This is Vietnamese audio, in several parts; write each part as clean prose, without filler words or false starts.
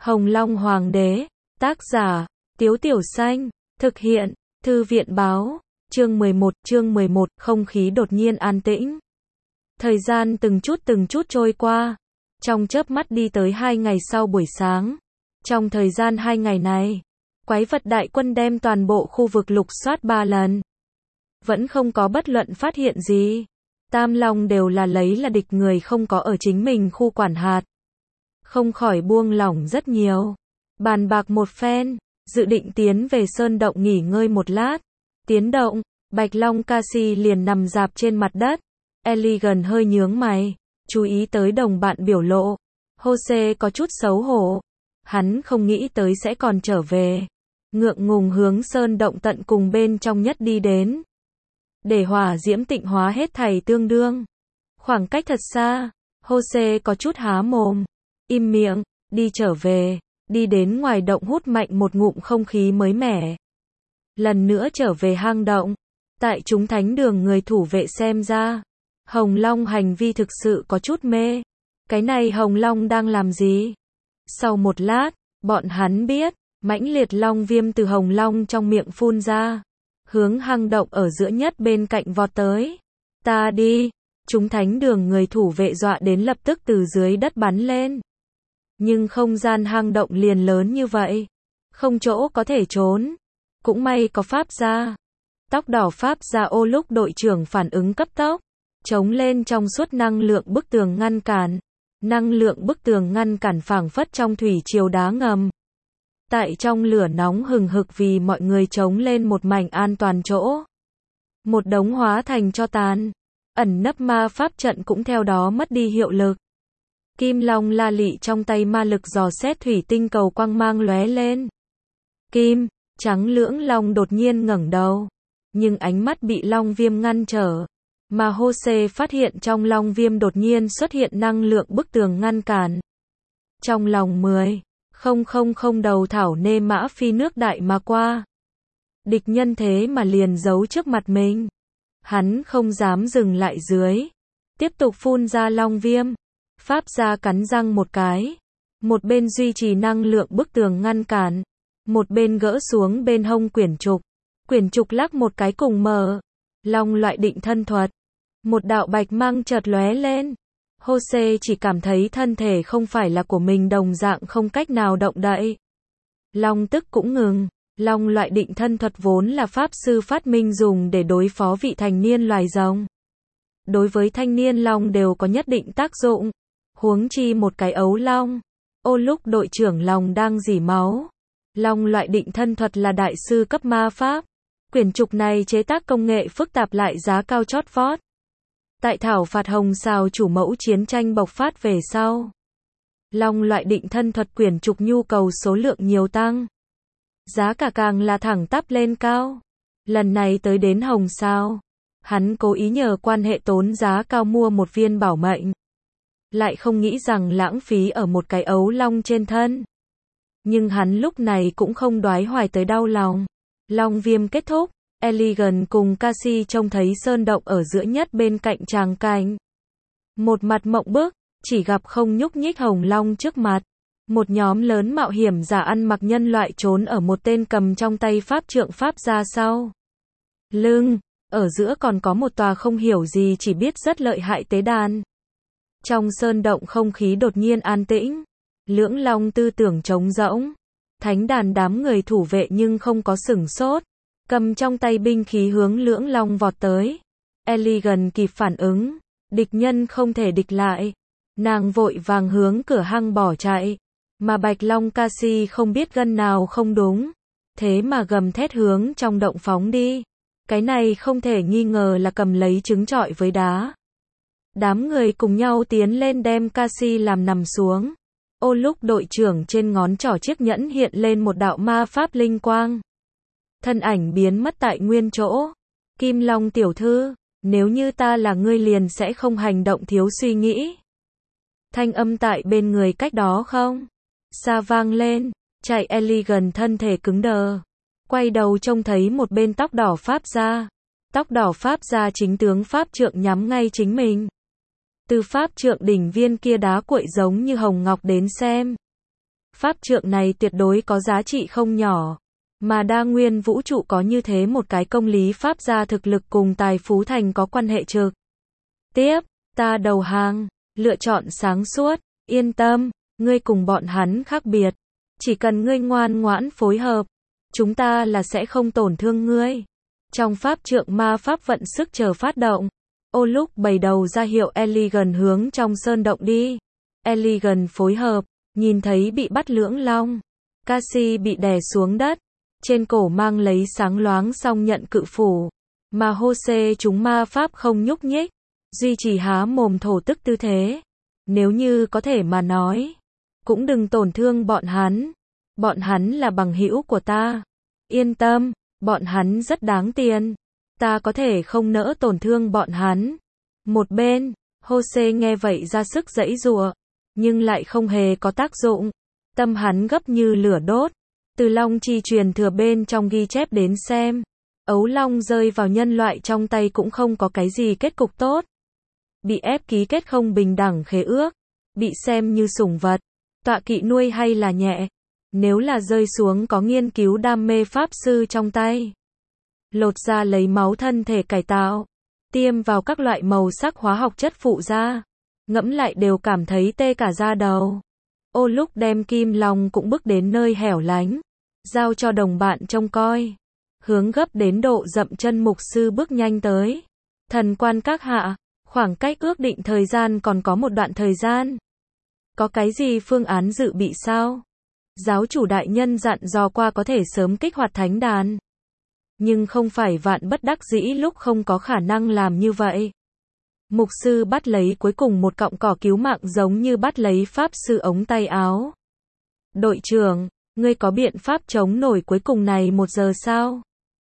Hồng Long Hoàng đế, tác giả, Tiếu Tiểu Xanh, thực hiện, Thư viện báo, chương 11, không khí đột nhiên an tĩnh. Thời gian từng chút trôi qua, trong chớp mắt đi tới 2 ngày sau buổi sáng. Trong thời gian 2 ngày này, quái vật đại quân đem toàn bộ khu vực lục soát 3 lần. Vẫn không có bất luận phát hiện gì. Tam Long đều là lấy là địch người không có ở chính mình khu quản hạt. Không khỏi buông lỏng rất nhiều. Bàn bạc một phen, dự định tiến về sơn động nghỉ ngơi một lát. Tiến động, Bạch Long Cassie liền nằm rạp trên mặt đất. Elegant hơi nhướng mày, chú ý tới đồng bạn biểu lộ. Jose có chút xấu hổ. Hắn không nghĩ tới sẽ còn trở về. Ngượng ngùng hướng sơn động tận cùng bên trong nhất đi đến. Để hỏa diễm tịnh hóa hết thảy tương đương. Khoảng cách thật xa, Jose có chút há mồm. Im miệng, đi trở về. Đi đến ngoài động hút mạnh một ngụm không khí mới mẻ. Lần nữa trở về hang động. Tại chúng thánh đường người thủ vệ xem ra, Hồng Long hành vi thực sự có chút mê. Cái này Hồng Long đang làm gì? Sau một lát, bọn hắn biết, mãnh liệt long viêm từ Hồng Long trong miệng phun ra, hướng hang động ở giữa nhất bên cạnh vọt tới. Ta đi, chúng thánh đường người thủ vệ dọa đến lập tức từ dưới đất bắn lên. Nhưng không gian hang động liền lớn như vậy, không chỗ có thể trốn. Cũng may có pháp gia. Tóc đỏ pháp gia ô lúc đội trưởng phản ứng cấp tốc, chống lên trong suốt năng lượng bức tường ngăn cản. Năng lượng bức tường ngăn cản phảng phất trong thủy triều đá ngầm. Tại trong lửa nóng hừng hực vì mọi người chống lên một mảnh an toàn chỗ. Một đống hóa thành tro tàn. Ẩn nấp ma pháp trận cũng theo đó mất đi hiệu lực. Kim Long la lị trong tay ma lực dò xét thủy tinh cầu quang mang lóe lên. Kim, trắng lưỡng long đột nhiên ngẩng đầu. Nhưng ánh mắt bị long viêm ngăn trở. Mà Jose phát hiện trong long viêm đột nhiên xuất hiện năng lượng bức tường ngăn cản. Trong lòng 10,000 đầu thảo nê mã phi nước đại mà qua. Địch nhân thế mà liền giấu trước mặt mình. Hắn không dám dừng lại dưới. Tiếp tục phun ra long viêm. Pháp gia cắn răng một cái. Một bên duy trì năng lượng bức tường ngăn cản. Một bên gỡ xuống bên hông quyển trục. Quyển trục lắc một cái cùng mở. Long loại định thân thuật. Một đạo bạch mang chợt lóe lên. Jose chỉ cảm thấy thân thể không phải là của mình đồng dạng không cách nào động đậy. Long tức cũng ngừng. Long loại định thân thuật vốn là pháp sư phát minh dùng để đối phó vị thành niên loài rồng. Đối với thanh niên long đều có nhất định tác dụng. Huống chi một cái ấu long. Ô lúc đội trưởng long đang rỉ máu. Long loại định thân thuật là đại sư cấp ma pháp. Quyển trục này chế tác công nghệ phức tạp lại giá cao chót vót. Tại thảo phạt hồng sao chủ mẫu chiến tranh bộc phát về sau. Long loại định thân thuật quyển trục nhu cầu số lượng nhiều tăng. Giá cả càng là thẳng tắp lên cao. Lần này tới đến hồng sao. Hắn cố ý nhờ quan hệ tốn giá cao mua một viên bảo mệnh. Lại không nghĩ rằng lãng phí ở một cái ấu long trên thân. Nhưng hắn lúc này cũng không đoái hoài tới đau lòng. Long viêm kết thúc. Elegant cùng Cassie trông thấy sơn động ở giữa nhất bên cạnh tràng cảnh. Một mặt mộng bức, chỉ gặp không nhúc nhích Hồng Long trước mặt. Một nhóm lớn mạo hiểm giả ăn mặc nhân loại trốn ở một tên cầm trong tay pháp trượng pháp ra sau. Lưng, ở giữa còn có một tòa không hiểu gì chỉ biết rất lợi hại tế đàn. Trong sơn động không khí đột nhiên an tĩnh. Lưỡng long tư tưởng trống rỗng. Thánh đàn đám người thủ vệ nhưng không có sửng sốt. Cầm trong tay binh khí hướng lưỡng long vọt tới. Elegant kịp phản ứng. Địch nhân không thể địch lại. Nàng vội vàng hướng cửa hang bỏ chạy. Mà Bạch Long Cassie không biết gân nào không đúng. Thế mà gầm thét hướng trong động phóng đi. Cái này không thể nghi ngờ là cầm lấy trứng trọi với đá. Đám người cùng nhau tiến lên đem Cassie làm nằm xuống. Ô lúc đội trưởng trên ngón trỏ chiếc nhẫn hiện lên một đạo ma pháp linh quang. Thân ảnh biến mất tại nguyên chỗ. Kim Long tiểu thư, nếu như ta là ngươi liền sẽ không hành động thiếu suy nghĩ. Thanh âm tại bên người cách đó không xa vang lên. Chạy Elegant thân thể cứng đờ. Quay đầu trông thấy một bên tóc đỏ pháp gia. Tóc đỏ pháp gia chính tướng pháp trượng nhắm ngay chính mình. Từ pháp trượng đỉnh viên kia đá cuội giống như hồng ngọc đến xem. Pháp trượng này tuyệt đối có giá trị không nhỏ. Mà đa nguyên vũ trụ có như thế một cái công lý pháp gia thực lực cùng tài phú thành có quan hệ trực tiếp. Ta đầu hàng, lựa chọn sáng suốt, yên tâm, ngươi cùng bọn hắn khác biệt. Chỉ cần ngươi ngoan ngoãn phối hợp, chúng ta là sẽ không tổn thương ngươi. Trong pháp trượng ma pháp vận sức chờ phát động. Ô lúc bày đầu ra hiệu Elegant hướng trong sơn động đi. Elegant phối hợp, nhìn thấy bị bắt lưỡng long. Cassie bị đè xuống đất. Trên cổ mang lấy sáng loáng song nhận cự phủ. Mà Jose chúng ma pháp không nhúc nhích. Duy trì há mồm thổ tức tư thế. Nếu như có thể mà nói. Cũng đừng tổn thương bọn hắn. Bọn hắn là bằng hữu của ta. Yên tâm, bọn hắn rất đáng tiền. Ta có thể không nỡ tổn thương bọn hắn. Một bên, Jose nghe vậy ra sức giãy giụa, nhưng lại không hề có tác dụng. Tâm hắn gấp như lửa đốt. Từ long chi truyền thừa bên trong ghi chép đến xem, ấu long rơi vào nhân loại trong tay cũng không có cái gì kết cục tốt. Bị ép ký kết không bình đẳng khế ước, bị xem như sủng vật, tọa kỵ nuôi hay là nhẹ. Nếu là rơi xuống có nghiên cứu đam mê pháp sư trong tay, lột ra lấy máu thân thể cải tạo, tiêm vào các loại màu sắc hóa học chất phụ ra, ngẫm lại đều cảm thấy tê cả da đầu. Ô lúc đem kim long cũng bước đến nơi hẻo lánh, giao cho đồng bạn trông coi, hướng gấp đến độ dậm chân mục sư bước nhanh tới. Thần quan các hạ, khoảng cách ước định thời gian còn có một đoạn thời gian. Có cái gì phương án dự bị sao? Giáo chủ đại nhân dặn dò qua có thể sớm kích hoạt thánh đàn. Nhưng không phải vạn bất đắc dĩ lúc không có khả năng làm như vậy. Mục sư bắt lấy cuối cùng một cọng cỏ cứu mạng giống như bắt lấy pháp sư ống tay áo. Đội trưởng, ngươi có biện pháp chống nổi cuối cùng này 1 giờ sao?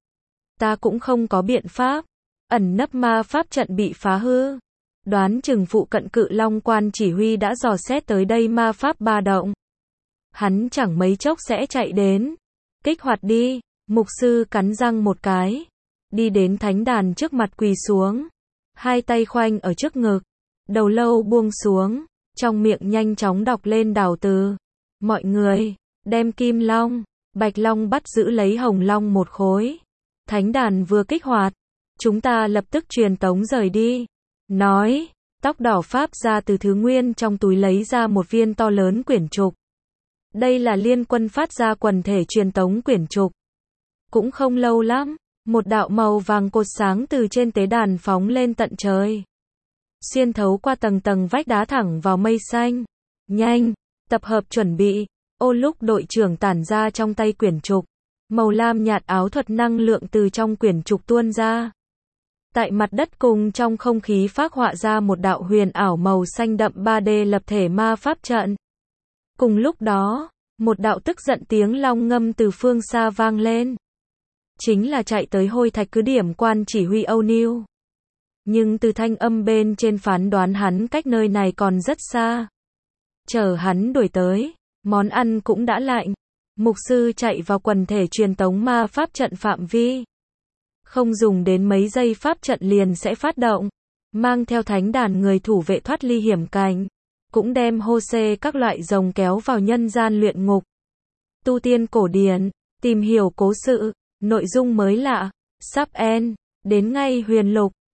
Ta cũng không có biện pháp. Ẩn nấp ma pháp trận bị phá hư. Đoán chừng phụ cận cự long quan chỉ huy đã dò xét tới đây ma pháp ba động. Hắn chẳng mấy chốc sẽ chạy đến. Kích hoạt đi. Mục sư cắn răng một cái. Đi đến thánh đàn trước mặt quỳ xuống. Hai tay khoanh ở trước ngực. Đầu lâu buông xuống. Trong miệng nhanh chóng đọc lên đảo từ. Mọi người, đem kim long, bạch long bắt giữ lấy hồng long một khối. Thánh đàn vừa kích hoạt. Chúng ta lập tức truyền tống rời đi. Nói, tóc đỏ pháp ra từ thứ nguyên trong túi lấy ra một viên to lớn quyển trục. Đây là liên quân phát ra quần thể truyền tống quyển trục. Cũng không lâu lắm, một đạo màu vàng cột sáng từ trên tế đàn phóng lên tận trời. Xuyên thấu qua tầng tầng vách đá thẳng vào mây xanh. Nhanh, tập hợp chuẩn bị. Ô lúc đội trưởng tản ra trong tay quyển trục. Màu lam nhạt áo thuật năng lượng từ trong quyển trục tuôn ra. Tại mặt đất cùng trong không khí phác họa ra một đạo huyền ảo màu xanh đậm 3D lập thể ma pháp trận. Cùng lúc đó, một đạo tức giận tiếng long ngâm từ phương xa vang lên. Chính là chạy tới hôi thạch cứ điểm quan chỉ huy O'Neill. Nhưng từ thanh âm bên trên phán đoán hắn cách nơi này còn rất xa. Chờ hắn đuổi tới, món ăn cũng đã lạnh. Mục sư chạy vào quần thể truyền tống ma pháp trận phạm vi. Không dùng đến mấy giây pháp trận liền sẽ phát động. Mang theo thánh đàn người thủ vệ thoát ly hiểm cảnh. Cũng đem Jose các loại rồng kéo vào nhân gian luyện ngục. Tu tiên cổ điển, tìm hiểu cố sự, nội dung mới lạ, sắp end, đến ngay huyền lục.